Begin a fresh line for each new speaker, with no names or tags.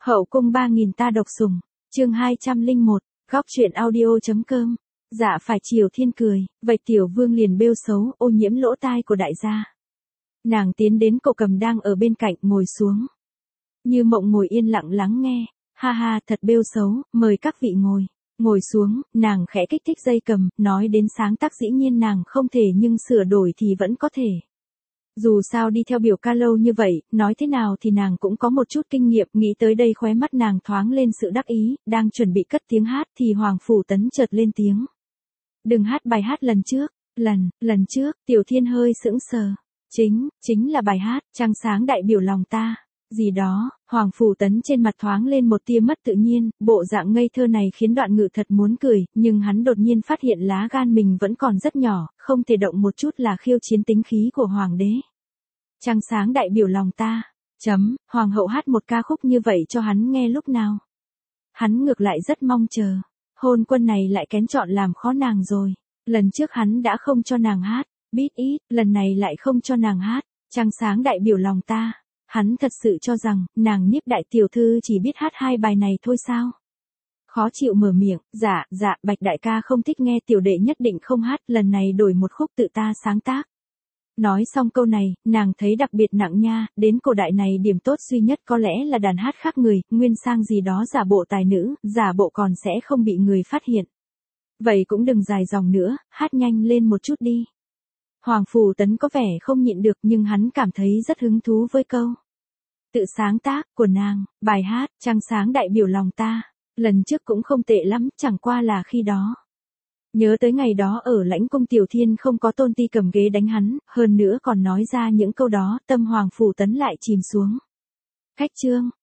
Hậu cung 3000 ta độc sủng, chương 201, góc truyện audio.com. Dạ phải chiều thiên cười, vậy tiểu vương liền bêu xấu, ô nhiễm lỗ tai của đại gia. Nàng tiến đến cậu cầm đang ở bên cạnh ngồi xuống. Như mộng ngồi yên lặng lắng nghe, ha ha thật bêu xấu, mời các vị ngồi. Ngồi xuống, nàng khẽ kích thích dây cầm, nói đến sáng tác dĩ nhiên nàng không thể nhưng sửa đổi thì vẫn có thể. Dù sao đi theo biểu ca lâu như vậy, nói thế nào thì nàng cũng có một chút kinh nghiệm, nghĩ tới đây khóe mắt nàng thoáng lên sự đắc ý, đang chuẩn bị cất tiếng hát thì Hoàng Phủ Tấn chợt lên tiếng. Đừng hát bài hát lần trước, lần trước, Tiểu Thiên hơi sững sờ. Chính là bài hát, trăng sáng đại biểu lòng ta. Gì đó, Hoàng Phủ Tấn trên mặt thoáng lên một tia mất tự nhiên, bộ dạng ngây thơ này khiến Đoạn Ngự thật muốn cười, nhưng hắn đột nhiên phát hiện lá gan mình vẫn còn rất nhỏ, không thể động một chút là khiêu chiến tính khí của Hoàng đế. Trăng sáng đại biểu lòng ta, Hoàng hậu hát một ca khúc như vậy cho hắn nghe lúc nào. Hắn ngược lại rất mong chờ, hôn quân này lại kén chọn làm khó nàng rồi, lần trước hắn đã không cho nàng hát, Beat It, lần này lại không cho nàng hát, trăng sáng đại biểu lòng ta. Hắn thật sự cho rằng, nàng Niếp đại tiểu thư chỉ biết hát hai bài này thôi sao? Khó chịu mở miệng, dạ, Bạch đại ca không thích nghe tiểu đệ nhất định không hát, lần này đổi một khúc tự ta sáng tác. Nói xong câu này, nàng thấy đặc biệt nặng nha, đến cổ đại này điểm tốt duy nhất có lẽ là đàn hát khác người, nguyên sang gì đó giả bộ tài nữ, giả bộ còn sẽ không bị người phát hiện. Vậy cũng đừng dài dòng nữa, hát nhanh lên một chút đi. Hoàng Phủ Tấn có vẻ không nhịn được nhưng hắn cảm thấy rất hứng thú với câu tự sáng tác của nàng, bài hát, trăng sáng đại biểu lòng ta, lần trước cũng không tệ lắm, chẳng qua là khi đó. Nhớ tới ngày đó ở Lãnh Cung Tiểu Thiên không có Tôn Ti cầm ghế đánh hắn, hơn nữa còn nói ra những câu đó, tâm Hoàng Phủ Tấn lại chìm xuống. Khách trương,